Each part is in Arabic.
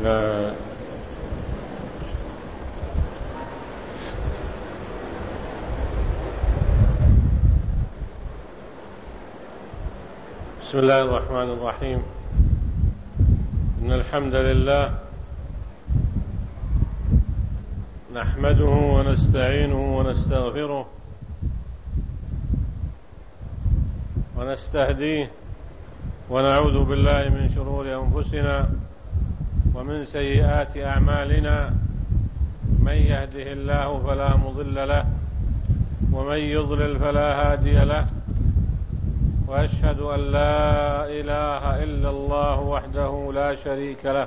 لا. بسم الله الرحمن الرحيم. إن الحمد لله نحمده ونستعينه ونستغفره ونستهديه ونعوذ بالله من شرور أنفسنا ومن سيئات أعمالنا. من يهده الله فلا مضل له ومن يضلل فلا هادي له، وأشهد أن لا إله إلا الله وحده لا شريك له،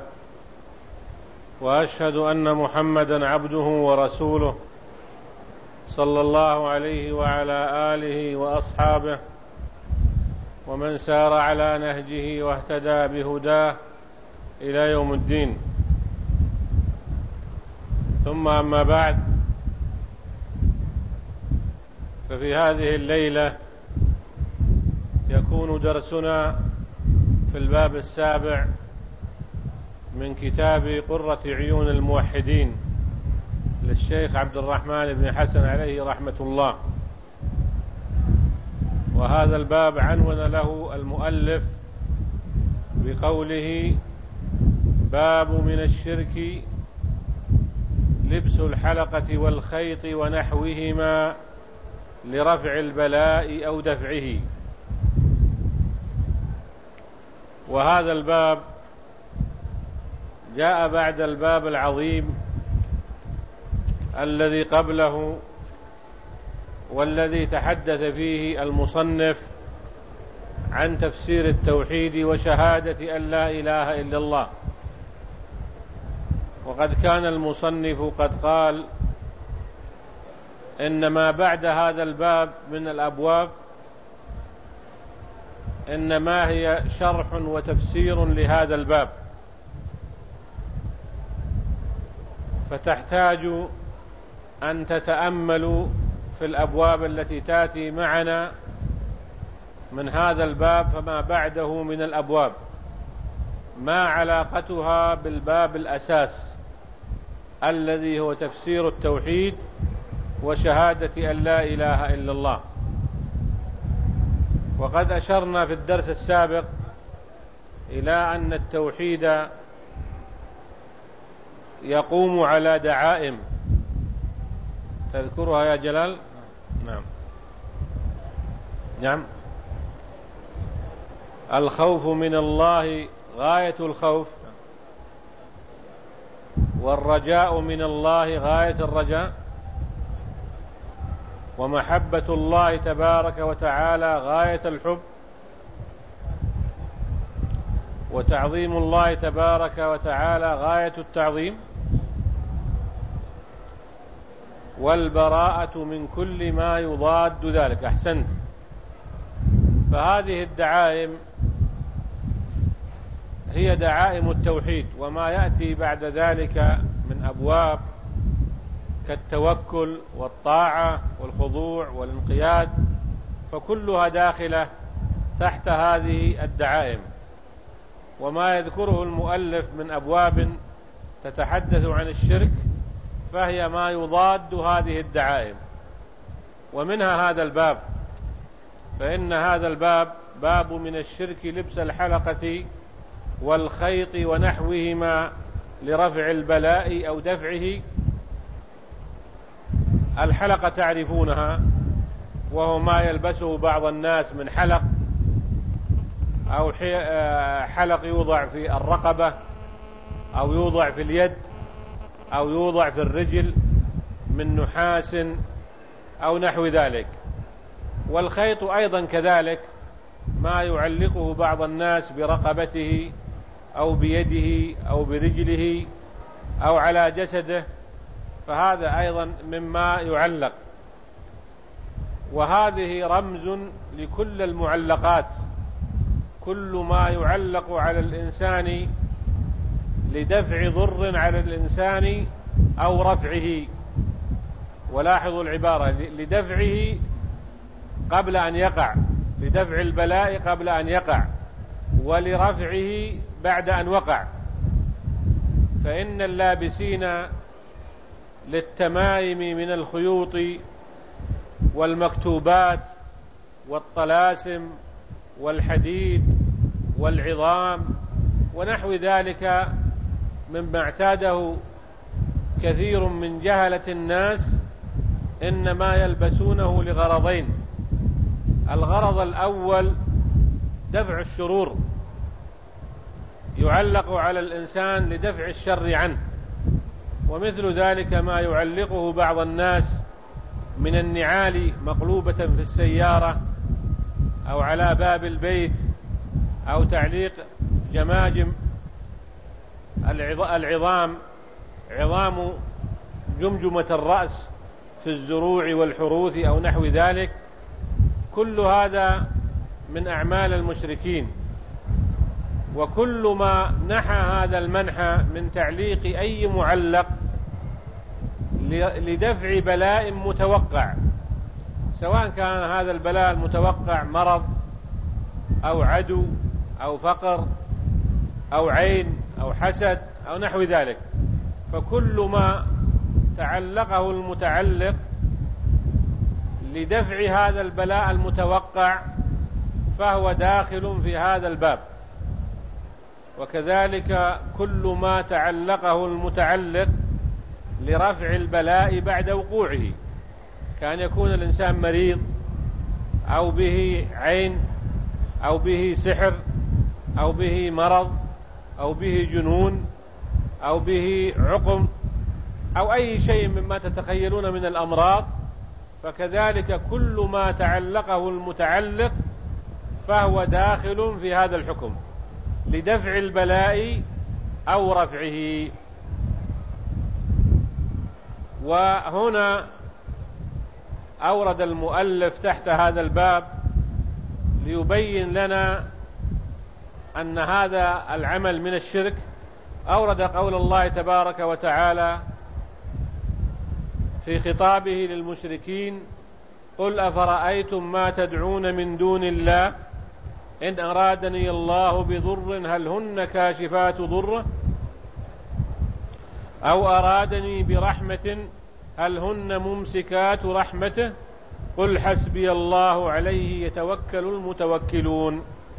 وأشهد أن محمدا عبده ورسوله صلى الله عليه وعلى آله وأصحابه ومن سار على نهجه واهتدى بهداه إلى يوم الدين. ثم أما بعد، ففي هذه الليلة يكون درسنا في الباب السابع من كتاب قرة عيون الموحدين للشيخ عبد الرحمن بن حسن عليه رحمة الله. وهذا الباب عنون له المؤلف بقوله: باب من الشرك لبس الحلقة والخيط ونحوهما لرفع البلاء أو دفعه. وهذا الباب جاء بعد الباب العظيم الذي قبله، والذي تحدث فيه المصنف عن تفسير التوحيد وشهادة أن لا إله إلا الله. وقد كان المصنف قد قال إن ما بعد هذا الباب من الأبواب إنما هي شرح وتفسير لهذا الباب، فتحتاج أن تتأملوا في الأبواب التي تأتي معنا من هذا الباب فما بعده من الأبواب ما علاقتها بالباب الأساس الذي هو تفسير التوحيد وشهادة أن لا إله إلا الله. وقد أشرنا في الدرس السابق إلى أن التوحيد يقوم على دعائم تذكرها يا جلال؟ نعم. الخوف من الله غاية الخوف، والرجاء من الله غاية الرجاء، ومحبة الله تبارك وتعالى غاية الحب، وتعظيم الله تبارك وتعالى غاية التعظيم، والبراءة من كل ما يضاد ذلك. أحسنت. فهذه الدعائم هي دعائم التوحيد، وما يأتي بعد ذلك من أبواب كالتوكل والطاعة والخضوع والانقياد، فكلها داخلة تحت هذه الدعائم. وما يذكره المؤلف من أبواب تتحدث عن الشرك فهي ما يضاد هذه الدعائم، ومنها هذا الباب. فإن هذا الباب باب من الشرك لبس الحلقة والخيط ونحوهما لرفع البلاء أو دفعه. الحلقة تعرفونها، وهو ما يلبسه بعض الناس من حلق، أو حلق يوضع في الرقبة أو يوضع في اليد أو يوضع في الرجل من نحاس أو نحو ذلك. والخيط أيضا كذلك ما يعلقه بعض الناس برقبته أو بيده أو برجله أو على جسده، فهذا أيضا مما يعلق. وهذه رمز لكل المعلقات، كل ما يعلق على الإنسان لدفع ضر على الإنسان أو رفعه. ولاحظوا العبارة: لدفعه قبل أن يقع، لدفع البلاء قبل أن يقع، ولرفعه بعد أن وقع. فإن اللابسين للتمائم من الخيوط والمكتوبات والطلاسم والحديد والعظام ونحو ذلك مما اعتاده كثير من جهلة الناس إنما يلبسونه لغرضين: الغرض الأول دفع الشرور، يعلق على الإنسان لدفع الشر عنه، ومثل ذلك ما يعلقه بعض الناس من النعال مقلوبة في السيارة أو على باب البيت، أو تعليق جماجم عظام جمجمة الرأس في الزروع والحروث أو نحو ذلك. كل هذا من أعمال المشركين، وكل ما نحى هذا المنحى من تعليق أي معلق لدفع بلاء متوقع، سواء كان هذا البلاء المتوقع مرض أو عدو أو فقر أو عين أو حسد أو نحو ذلك، فكل ما تعلقه المتعلق لدفع هذا البلاء المتوقع فهو داخل في هذا الباب. وكذلك كل ما تعلقه المتعلق لرفع البلاء بعد وقوعه، كان يكون الإنسان مريض أو به عين أو به سحر أو به مرض أو به جنون أو به عقم أو أي شيء مما تتخيلون من الأمراض، فكذلك كل ما تعلقه المتعلق فهو داخل في هذا الحكم لدفع البلاء أو رفعه. وهنا أورد المؤلف تحت هذا الباب ليبين لنا أن هذا العمل من الشرك. أورد قول الله تبارك وتعالى في خطابه للمشركين: قل أفرأيتم ما تدعون من دون الله إن أرادني الله بضر هل هن كاشفات ضره أو أرادني برحمة هل هن ممسكات رحمته قل حسبي الله عليه يتوكل المتوكلون.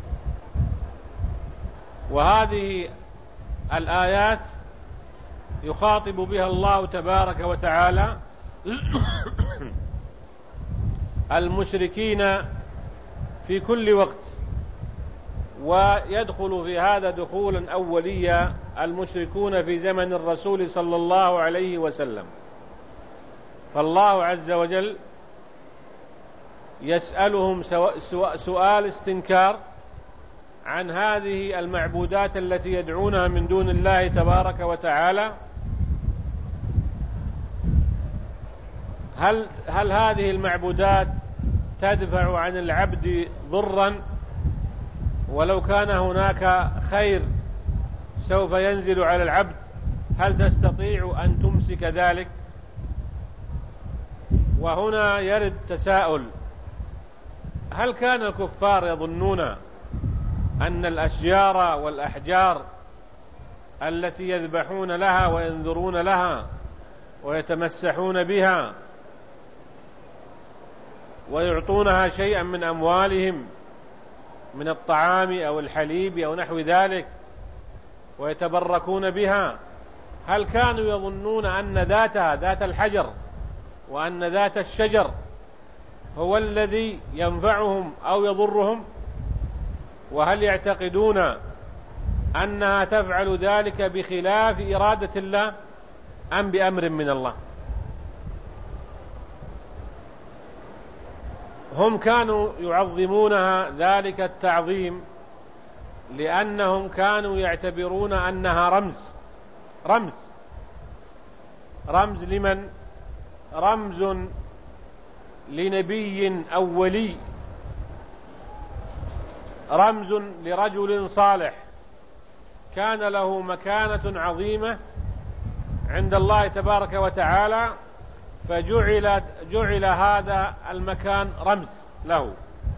وهذه الآيات يخاطب بها الله تبارك وتعالى المشركين في كل وقت، ويدخل في هذا دخولا أوليا المشركون في زمن الرسول صلى الله عليه وسلم. فالله عز وجل يسألهم سؤال استنكار عن هذه المعبودات التي يدعونها من دون الله تبارك وتعالى: هل هذه المعبودات تدفع عن العبد ضرا ولو كان هناك خير سوف ينزل على العبد؟ هل تستطيع أن تمسك ذلك؟ وهنا يرد تساؤل: هل كان الكفار يظنون أن الأشجار والأحجار التي يذبحون لها وينذرون لها ويتمسحون بها ويعطونها شيئا من أموالهم من الطعام أو الحليب أو نحو ذلك ويتبركون بها، هل كانوا يظنون أن ذاتها ذات الحجر وأن ذات الشجر هو الذي ينفعهم أو يضرهم؟ وهل يعتقدون أنها تفعل ذلك بخلاف إرادة الله أم بأمر من الله؟ هم كانوا يعظمونها ذلك التعظيم لأنهم كانوا يعتبرون أنها رمز لمن؟ رمز لنبي أو ولي، رمز لرجل صالح كان له مكانة عظيمة عند الله تبارك وتعالى، فجعل هذا المكان رمز له.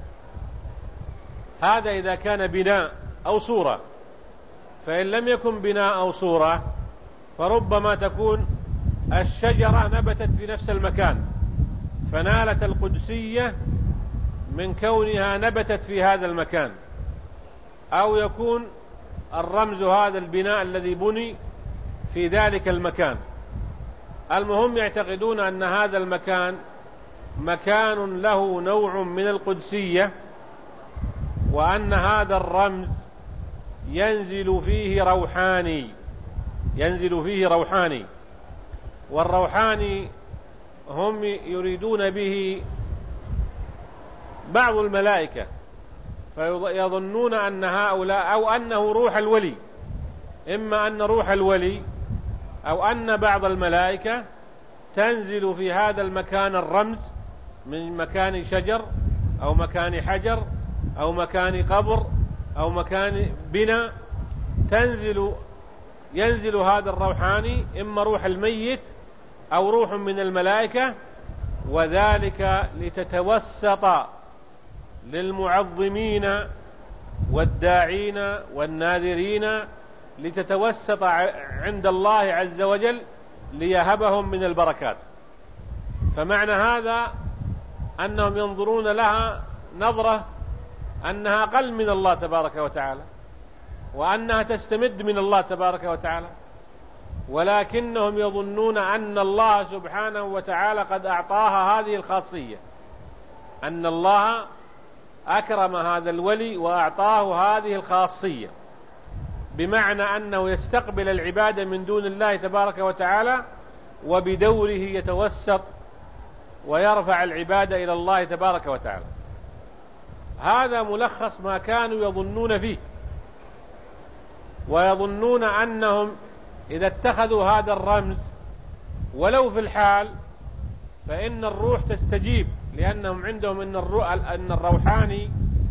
هذا إذا كان بناء أو صورة، فإن لم يكن بناء أو صورة فربما تكون الشجرة نبتت في نفس المكان فنالت القدسية من كونها نبتت في هذا المكان، أو يكون الرمز هذا البناء الذي بني في ذلك المكان. المهم يعتقدون أن هذا المكان مكان له نوع من القدسية، وأن هذا الرمز ينزل فيه روحاني، والروحاني هم يريدون به بعض الملائكة، فيظنون أن هؤلاء أو أنه روح الولي، إما أن روح الولي أو أن بعض الملائكة تنزل في هذا المكان الرمز من مكان شجر أو مكان حجر أو مكان قبر أو مكان بناء، ينزل هذا الروحاني، إما روح الميت أو روح من الملائكة، وذلك لتتوسط للمعظمين والداعين والناذرين، لتتوسط عند الله عز وجل ليهبهم من البركات. فمعنى هذا أنهم ينظرون لها نظرة أنها أقل من الله تبارك وتعالى، وأنها تستمد من الله تبارك وتعالى، ولكنهم يظنون أن الله سبحانه وتعالى قد أعطاها هذه الخاصية، أن الله أكرم هذا الولي وأعطاه هذه الخاصية، بمعنى أنه يستقبل العبادة من دون الله تبارك وتعالى، وبدوره يتوسط ويرفع العبادة إلى الله تبارك وتعالى. هذا ملخص ما كانوا يظنون فيه، ويظنون أنهم إذا اتخذوا هذا الرمز ولو في الحال فإن الروح تستجيب، لأنهم عندهم أن الروحاني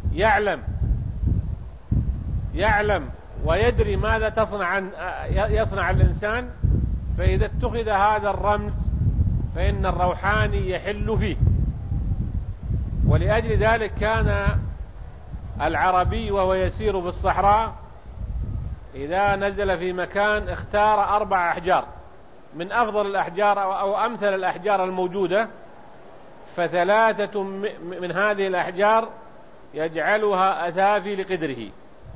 يعلم ويدري ماذا يصنع الإنسان، فإذا اتخذ هذا الرمز فإن الروحاني يحل فيه. ولأجل ذلك كان العربي وهو يسير في الصحراء إذا نزل في مكان اختار 4 أحجار من أفضل الأحجار أو أمثل الأحجار الموجودة، ف3 من هذه الأحجار يجعلها أثافي لقدره،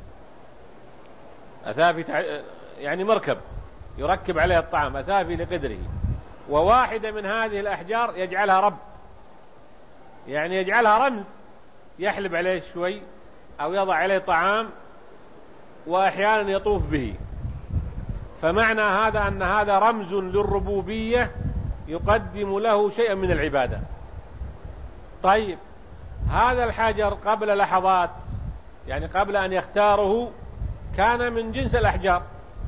أثافي يعني مركب يركب عليها الطعام، أثافي لقدره. وواحدة من هذه الأحجار يجعلها رب، يعني يجعلها رمز يحلب عليه شوي أو يضع عليه طعام، وأحيانا يطوف به. فمعنى هذا أن هذا رمز للربوبية يقدم له شيئا من العبادة. طيب، هذا الحجر قبل لحظات، يعني قبل أن يختاره، كان من جنس الأحجار،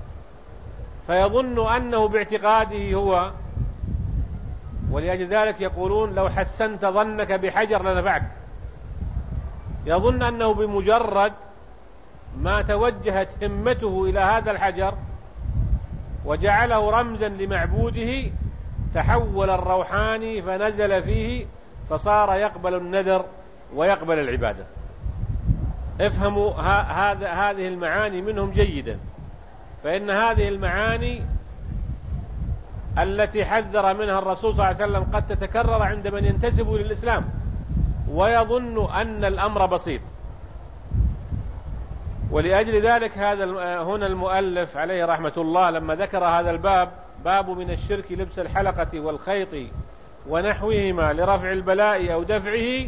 فيظن أنه باعتقاده هو، ولأجل ذلك يقولون لو حسنت ظنك بحجر لنفعك. يظن أنه بمجرد ما توجهت همته إلى هذا الحجر وجعله رمزا لمعبوده تحول الروحاني فنزل فيه، فصار يقبل النذر ويقبل العبادة. افهموا هذه المعاني منهم جيدا، فإن هذه المعاني التي حذر منها الرسول صلى الله عليه وسلم قد تتكرر عند من ينتسب للإسلام ويظن أن الأمر بسيط. ولأجل ذلك هنا المؤلف عليه رحمة الله لما ذكر هذا الباب، باب من الشرك لبس الحلقة والخيط ونحوهما لرفع البلاء أو دفعه،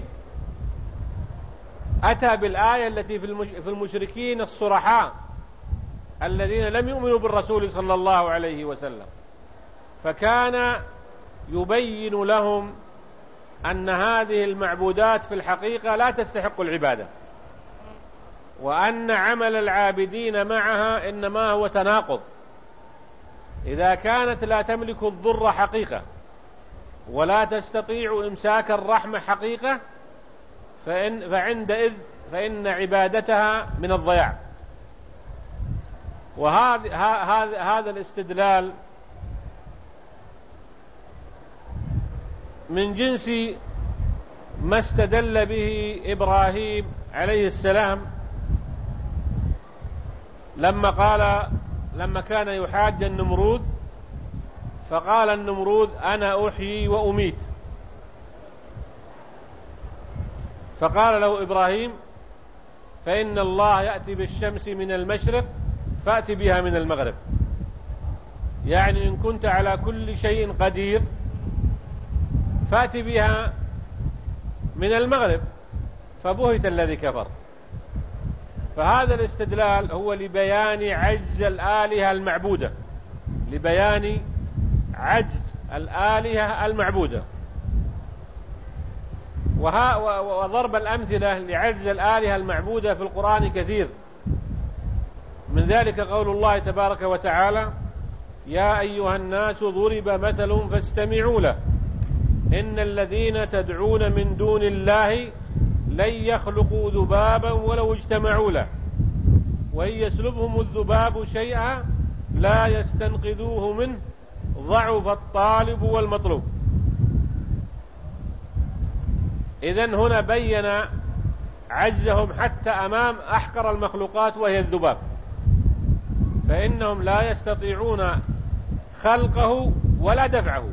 أتى بالآية التي في المشركين الصرحاء الذين لم يؤمنوا بالرسول صلى الله عليه وسلم، فكان يبين لهم أن هذه المعبودات في الحقيقة لا تستحق العبادة، وأن عمل العابدين معها إنما هو تناقض. إذا كانت لا تملك الضر حقيقة ولا تستطيع إمساك الرحمة حقيقة، فإن عبادتها من الضياع. وهذا الاستدلال من جنس ما استدل به إبراهيم عليه السلام لما كان يحاج النمرود فقال النمرود أنا أحيي وأميت. فقال له إبراهيم فإن الله يأتي بالشمس من المشرق فأت بها من المغرب، يعني إن كنت على كل شيء قدير فأت بها من المغرب. فبهت الذي كفر. فهذا الاستدلال هو لبيان عجز الآلهة المعبودة، لبيان عجز الآلهة المعبودة. وضرب الأمثلة لعجز الآلهة المعبودة في القرآن كثير، من ذلك قول الله تبارك وتعالى يا أيها الناس ضرب مثل فاستمعوا له إن الذين تدعون من دون الله لن يخلقوا ذبابا ولو اجتمعوا له وإن يسلبهم الذباب شيئا لا يستنقذوه منه ضعف الطالب والمطلوب. إذن هنا بين عجزهم حتى أمام أحقر المخلوقات وهي الذباب، فإنهم لا يستطيعون خلقه ولا دفعه.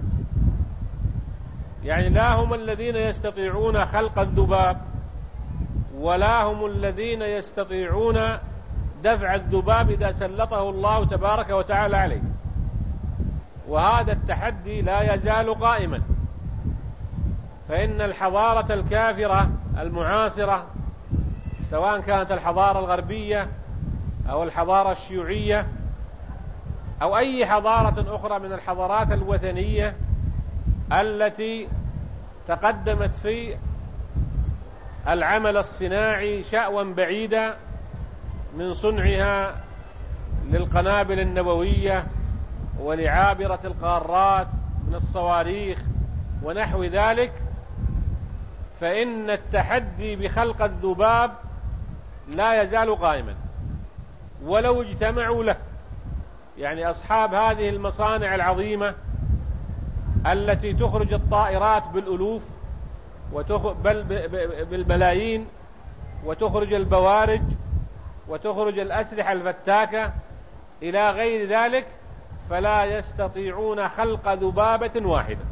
يعني لا هم الذين يستطيعون خلق الذباب ولا هم الذين يستطيعون دفع الذباب إذا سلطه الله تبارك وتعالى عليه. وهذا التحدي لا يزال قائما، فإن الحضارة الكافرة المعاصرة سواء كانت الحضارة الغربية أو الحضارة الشيوعية أو أي حضارة أخرى من الحضارات الوثنية التي تقدمت في العمل الصناعي شأوا بعيدا من صنعها للقنابل النووية ولعابرة القارات من الصواريخ ونحو ذلك، فإن التحدي بخلق الذباب لا يزال قائما ولو اجتمعوا له. يعني أصحاب هذه المصانع العظيمة التي تخرج الطائرات بالألوف بل بالملايين، وتخرج البوارج وتخرج الأسلحة الفتاكة إلى غير ذلك، فلا يستطيعون خلق ذبابة واحدة.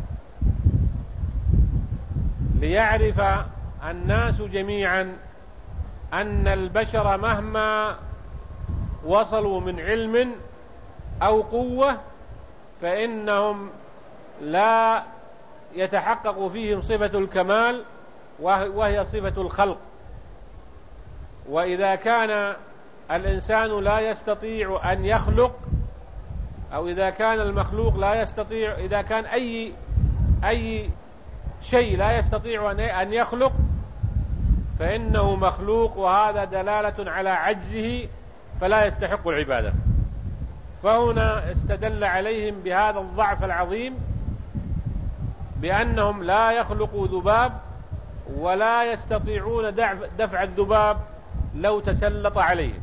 ليعرف الناس جميعا أن البشر مهما وصلوا من علم أو قوة فإنهم لا يتحقق فيهم صفة الكمال وهي صفة الخلق. وإذا كان الإنسان لا يستطيع أن يخلق، أو إذا كان المخلوق لا يستطيع، إذا كان أي شيء لا يستطيع أن يخلق فإنه مخلوق، وهذا دلالة على عجزه فلا يستحق العبادة. فهنا استدل عليهم بهذا الضعف العظيم بأنهم لا يخلقوا ذباب ولا يستطيعون دفع الذباب لو تسلط عليهم.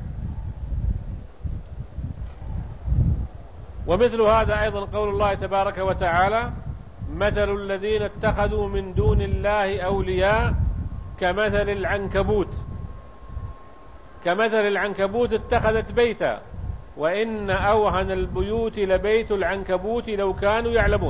ومثل هذا أيضا قول الله تبارك وتعالى مثل الذين اتخذوا من دون الله أولياء كمثل العنكبوت اتخذت بيتا وإن أوهن البيوت لبيت العنكبوت لو كانوا يعلمون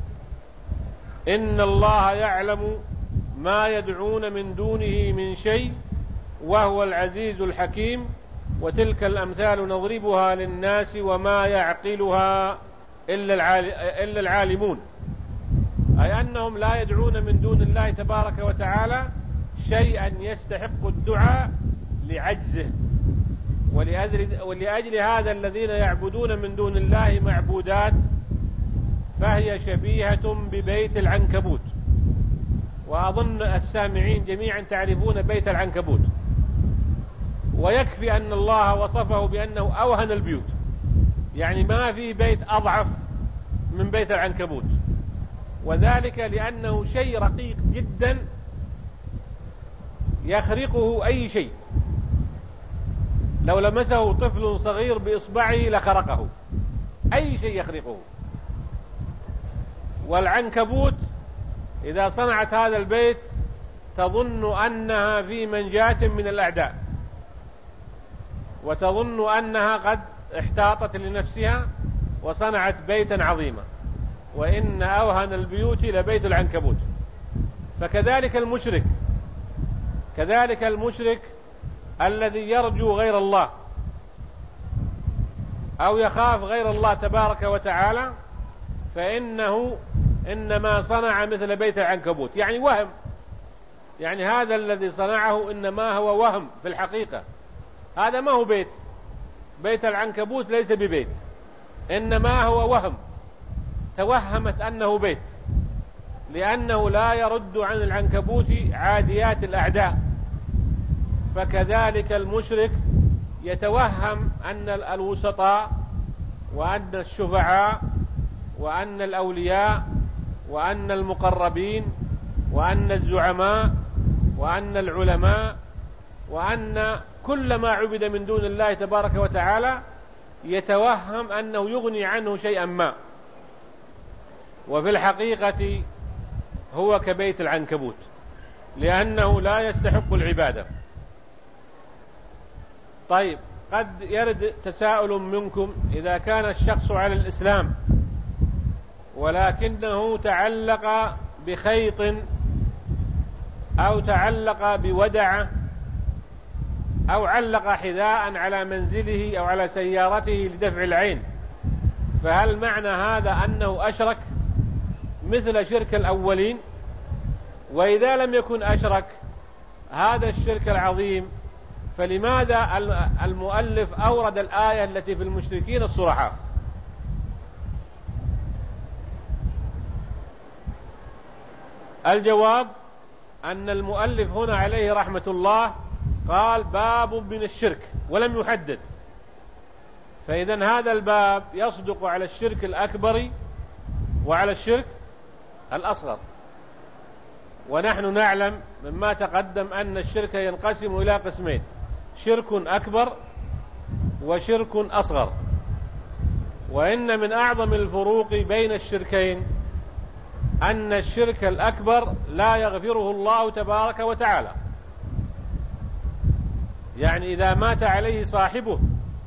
إن الله يعلم ما يدعون من دونه من شيء وهو العزيز الحكيم وتلك الأمثال نضربها للناس وما يعقلها إلا العالمون. أي أنهم لا يدعون من دون الله تبارك وتعالى شيئا يستحق الدعاء لعجزه. ولأجل هذا الذين يعبدون من دون الله معبودات فهي شبيهة ببيت العنكبوت. وأظن السامعين جميعا تعرفون بيت العنكبوت، ويكفي أن الله وصفه بأنه أوهن البيوت، يعني ما في بيت أضعف من بيت العنكبوت، وذلك لأنه شيء رقيق جدا يخرقه أي شيء، لو لمسه طفل صغير بإصبعه لخرقه، أي شيء يخرقه. والعنكبوت إذا صنعت هذا البيت تظن أنها في منجاة من الأعداء، وتظن أنها قد احتاطت لنفسها وصنعت بيتا عظيما، وإن أوهن البيوت لبيت العنكبوت. فكذلك المشرك، كذلك المشرك الذي يرجو غير الله أو يخاف غير الله تبارك وتعالى، فإنه إنما صنع مثل بيت العنكبوت، يعني وهم، يعني هذا الذي صنعه إنما هو وهم في الحقيقة، هذا ما هو بيت. بيت العنكبوت ليس ببيت، إنما هو وهم، توهمت أنه بيت، لأنه لا يرد عن العنكبوت عاديات الأعداء. فكذلك المشرك يتوهم أن الوسطاء وأن الشفعاء وأن الأولياء وأن المقربين وأن الزعماء وأن العلماء وأن كل ما عبد من دون الله تبارك وتعالى يتوهم أنه يغني عنه شيئا ما، وفي الحقيقة هو كبيت العنكبوت، لأنه لا يستحق العبادة. طيب، قد يرد تساؤل منكم: إذا كان الشخص على الإسلام ولكنه تعلق بخيط أو تعلق بودعة أو علق حذاء على منزله أو على سيارته لدفع العين، فهل معنى هذا أنه أشرك مثل شرك الأولين؟ وإذا لم يكن أشرك هذا الشرك العظيم، فلماذا المؤلف أورد الآية التي في المشركين الصرحاء؟ الجواب أن المؤلف هنا عليه رحمة الله قال باب من الشرك ولم يحدد، فإذن هذا الباب يصدق على الشرك الأكبر وعلى الشرك الأصغر. ونحن نعلم مما تقدم أن الشرك ينقسم إلى قسمين: شرك أكبر وشرك أصغر. وإن من أعظم الفروق بين الشركين أن الشرك الأكبر لا يغفره الله تبارك وتعالى، يعني إذا مات عليه صاحبه،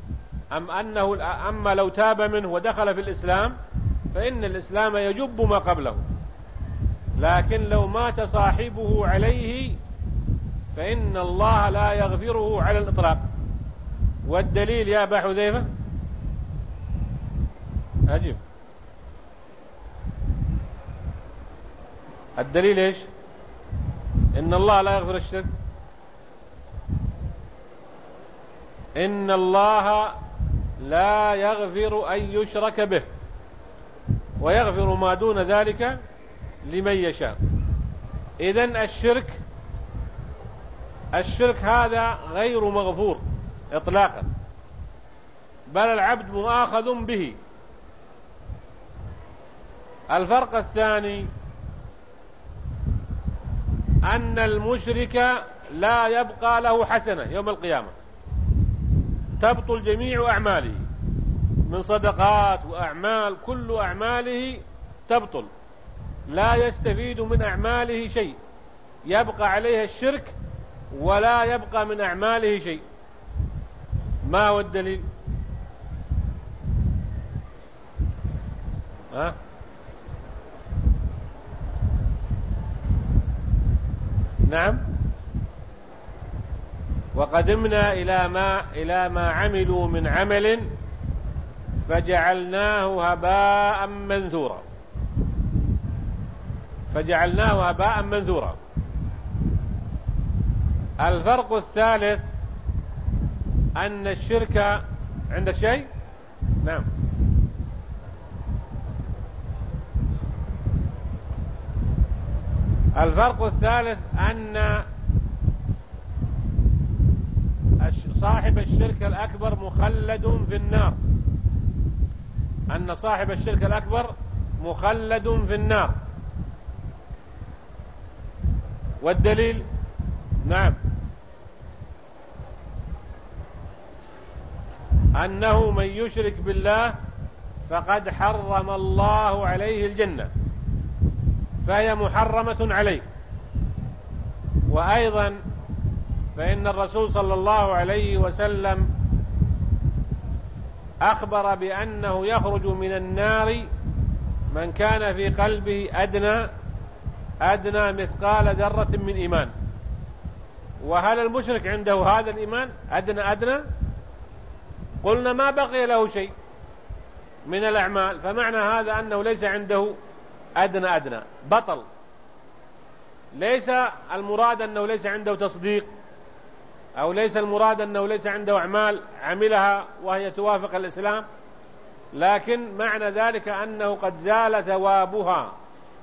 أما لو تاب منه ودخل في الإسلام فإن الإسلام يجب ما قبله، لكن لو مات صاحبه عليه فإن الله لا يغفره على الإطلاق. والدليل يا أبا حذيفة؟ أجب. الدليل إيش؟ إن الله لا يغفر الشرك، إن الله لا يغفر أن يشرك به ويغفر ما دون ذلك لمن يشاء. إذن الشرك هذا غير مغفور إطلاقا، بل العبد مؤاخذ به. الفرق الثاني أن المشرك لا يبقى له حسنة يوم القيامة، تبطل جميع أعماله من صدقات وأعمال، كل أعماله تبطل، لا يستفيد من أعماله شيء، يبقى عليها الشرك ولا يبقى من أعماله شيء. ما هو الدليل؟ نعم، وقدمنا إلى ما عملوا من عمل فجعلناه هباء منثورا، فجعلناه هباء منثورا. الفرق الثالث أن الشرك، عندك شيء؟ نعم. الفرق الثالث أن صاحب الشرك الأكبر مخلد في النار، أن صاحب الشرك الأكبر مخلد في النار. والدليل؟ نعم، أنه من يشرك بالله فقد حرم الله عليه الجنة، فهي محرمة عليه. وأيضا فإن الرسول صلى الله عليه وسلم أخبر بأنه يخرج من النار من كان في قلبه أدنى مثقال ذرة من إيمان. وهل المشرك عنده هذا الإيمان أدنى؟ قلنا ما بقي له شيء من الأعمال، فمعنى هذا أنه ليس عنده أدنى بطل. ليس المراد أنه ليس عنده تصديق، أو ليس المراد أنه ليس عنده أعمال عملها وهي توافق الإسلام، لكن معنى ذلك أنه قد زال ثوابها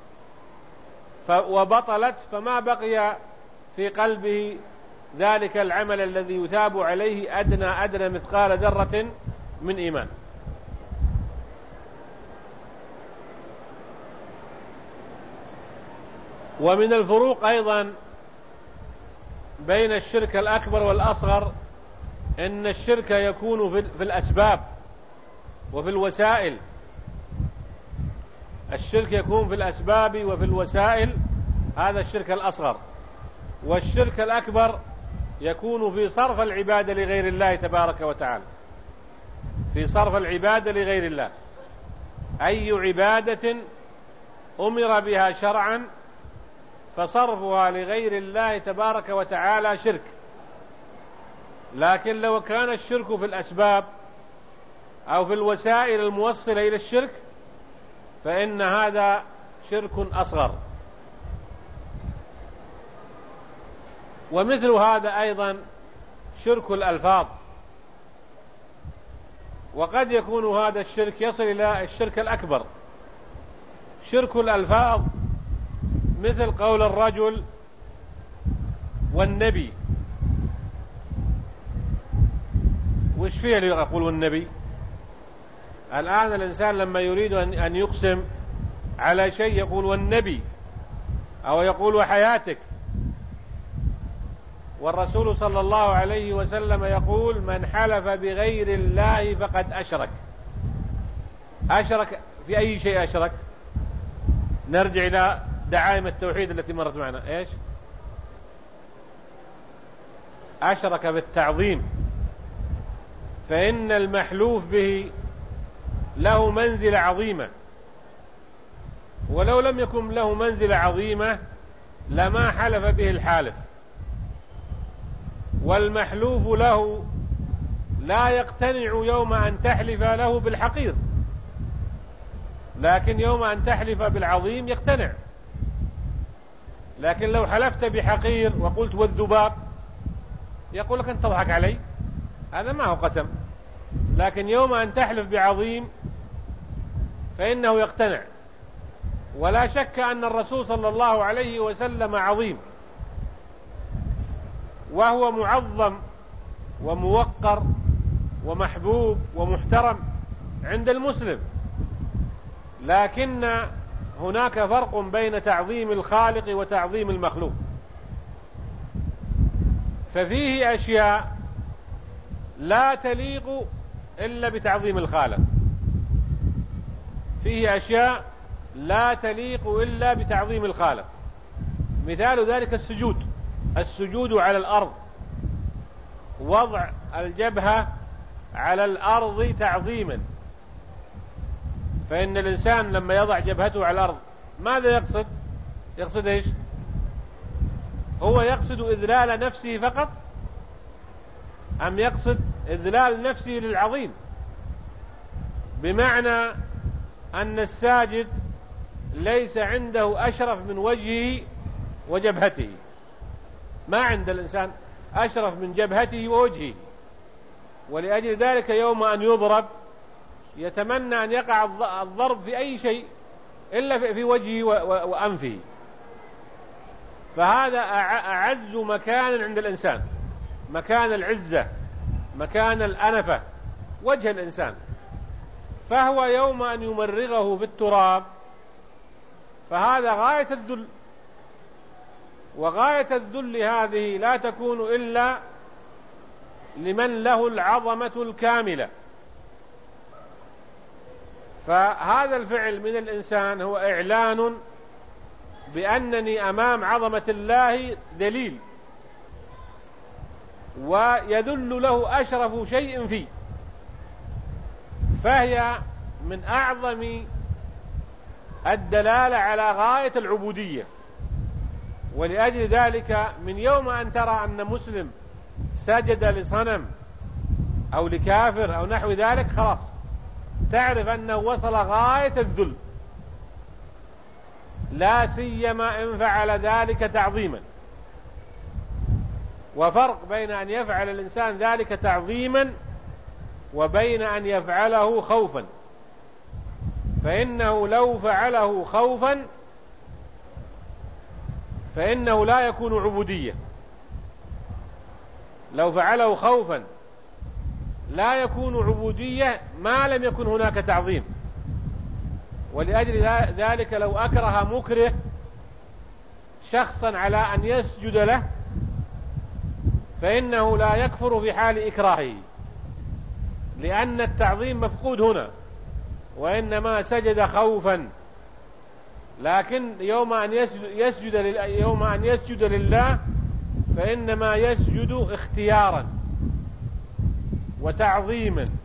وبطلت، فما بقي في قلبه ذلك العمل الذي يثاب عليه أدنى مثقال ذرة من إيمان. ومن الفروق أيضا بين الشرك الأكبر والأصغر إن الشرك يكون في الأسباب وفي الوسائل. الشرك يكون في الأسباب وفي الوسائل، هذا الشرك الأصغر. والشرك الأكبر يكون في صرف العبادة لغير الله تبارك وتعالى، في صرف العبادة لغير الله. أي عبادة أمر بها شرعا فصرفها لغير الله تبارك وتعالى شرك. لكن لو كان الشرك في الأسباب أو في الوسائل الموصلة إلى الشرك فإن هذا شرك أصغر. ومثل هذا أيضا شرك الألفاظ. وقد يكون هذا الشرك يصل إلى الشرك الأكبر. شرك الألفاظ مثل قول الرجل والنبي. وش فيه اللي يقول والنبي؟ الآن الإنسان لما يريد أن يقسم على شيء يقول والنبي، أو يقول وحياتك. والرسول صلى الله عليه وسلم يقول من حلف بغير الله فقد أشرك. أشرك في أي شيء أشرك؟ نرجع إلى دعائم التوحيد التي مرت معنا. إيش؟ أشرك بالتعظيم، فإن المحلوف به له منزلة عظيمة، ولو لم يكن له منزلة عظيمة لما حلف به الحالف. والمحلوف له لا يقتنع يوم أن تحلف له بالحقير، لكن يوم أن تحلف بالعظيم يقتنع. لكن لو حلفت بحقير وقلت والذباب يقول لك أنت تضحك علي، هذا ما هو قسم. لكن يوم أن تحلف بعظيم فإنه يقتنع. ولا شك أن الرسول صلى الله عليه وسلم عظيم، وهو معظم وموقر ومحبوب ومحترم عند المسلم. لكن هناك فرق بين تعظيم الخالق وتعظيم المخلوق. ففيه أشياء لا تليق إلا بتعظيم الخالق، فيه أشياء لا تليق إلا بتعظيم الخالق. مثال ذلك السجود على الأرض، وضع الجبهة على الأرض تعظيما. فإن الإنسان لما يضع جبهته على الأرض ماذا يقصد؟ يقصد إيش؟ هو يقصد إذلال نفسه فقط، أم يقصد إذلال نفسه للعظيم؟ بمعنى أن الساجد ليس عنده أشرف من وجهه وجبهته، ما عند الإنسان أشرف من جبهته ووجهه. ولأجل ذلك يوم أن يضرب يتمنى أن يقع الضرب في أي شيء إلا في وجهه وأنفه. فهذا أعز مكان عند الإنسان، مكان العزة، مكان الأنفة، وجه الإنسان. فهو يوم أن يمرغه في التراب فهذا غاية الذل. وغاية الذل هذه لا تكون إلا لمن له العظمة الكاملة. فهذا الفعل من الإنسان هو إعلان بأنني أمام عظمة الله دليل، ويذل له أشرف شيء فيه. فهي من أعظم الدلالة على غاية العبودية. ولأجل ذلك من يوم أن ترى أن مسلم سجد لصنم أو لكافر أو نحو ذلك خلاص تعرف أنه وصل غاية الذل، لا سيما إن فعل ذلك تعظيما. وفرق بين أن يفعل الإنسان ذلك تعظيما وبين أن يفعله خوفا، فإنه لو فعله خوفا فإنه لا يكون عبودية. لو فعله خوفا لا يكون عبودية ما لم يكن هناك تعظيم. ولأجل ذلك لو أكره مكره شخصا على أن يسجد له فإنه لا يكفر في حال إكراهه، لأن التعظيم مفقود هنا، وإنما سجد خوفا. لكن يوم أن يسجد لله فإنما يسجد اختيارا وتعظيما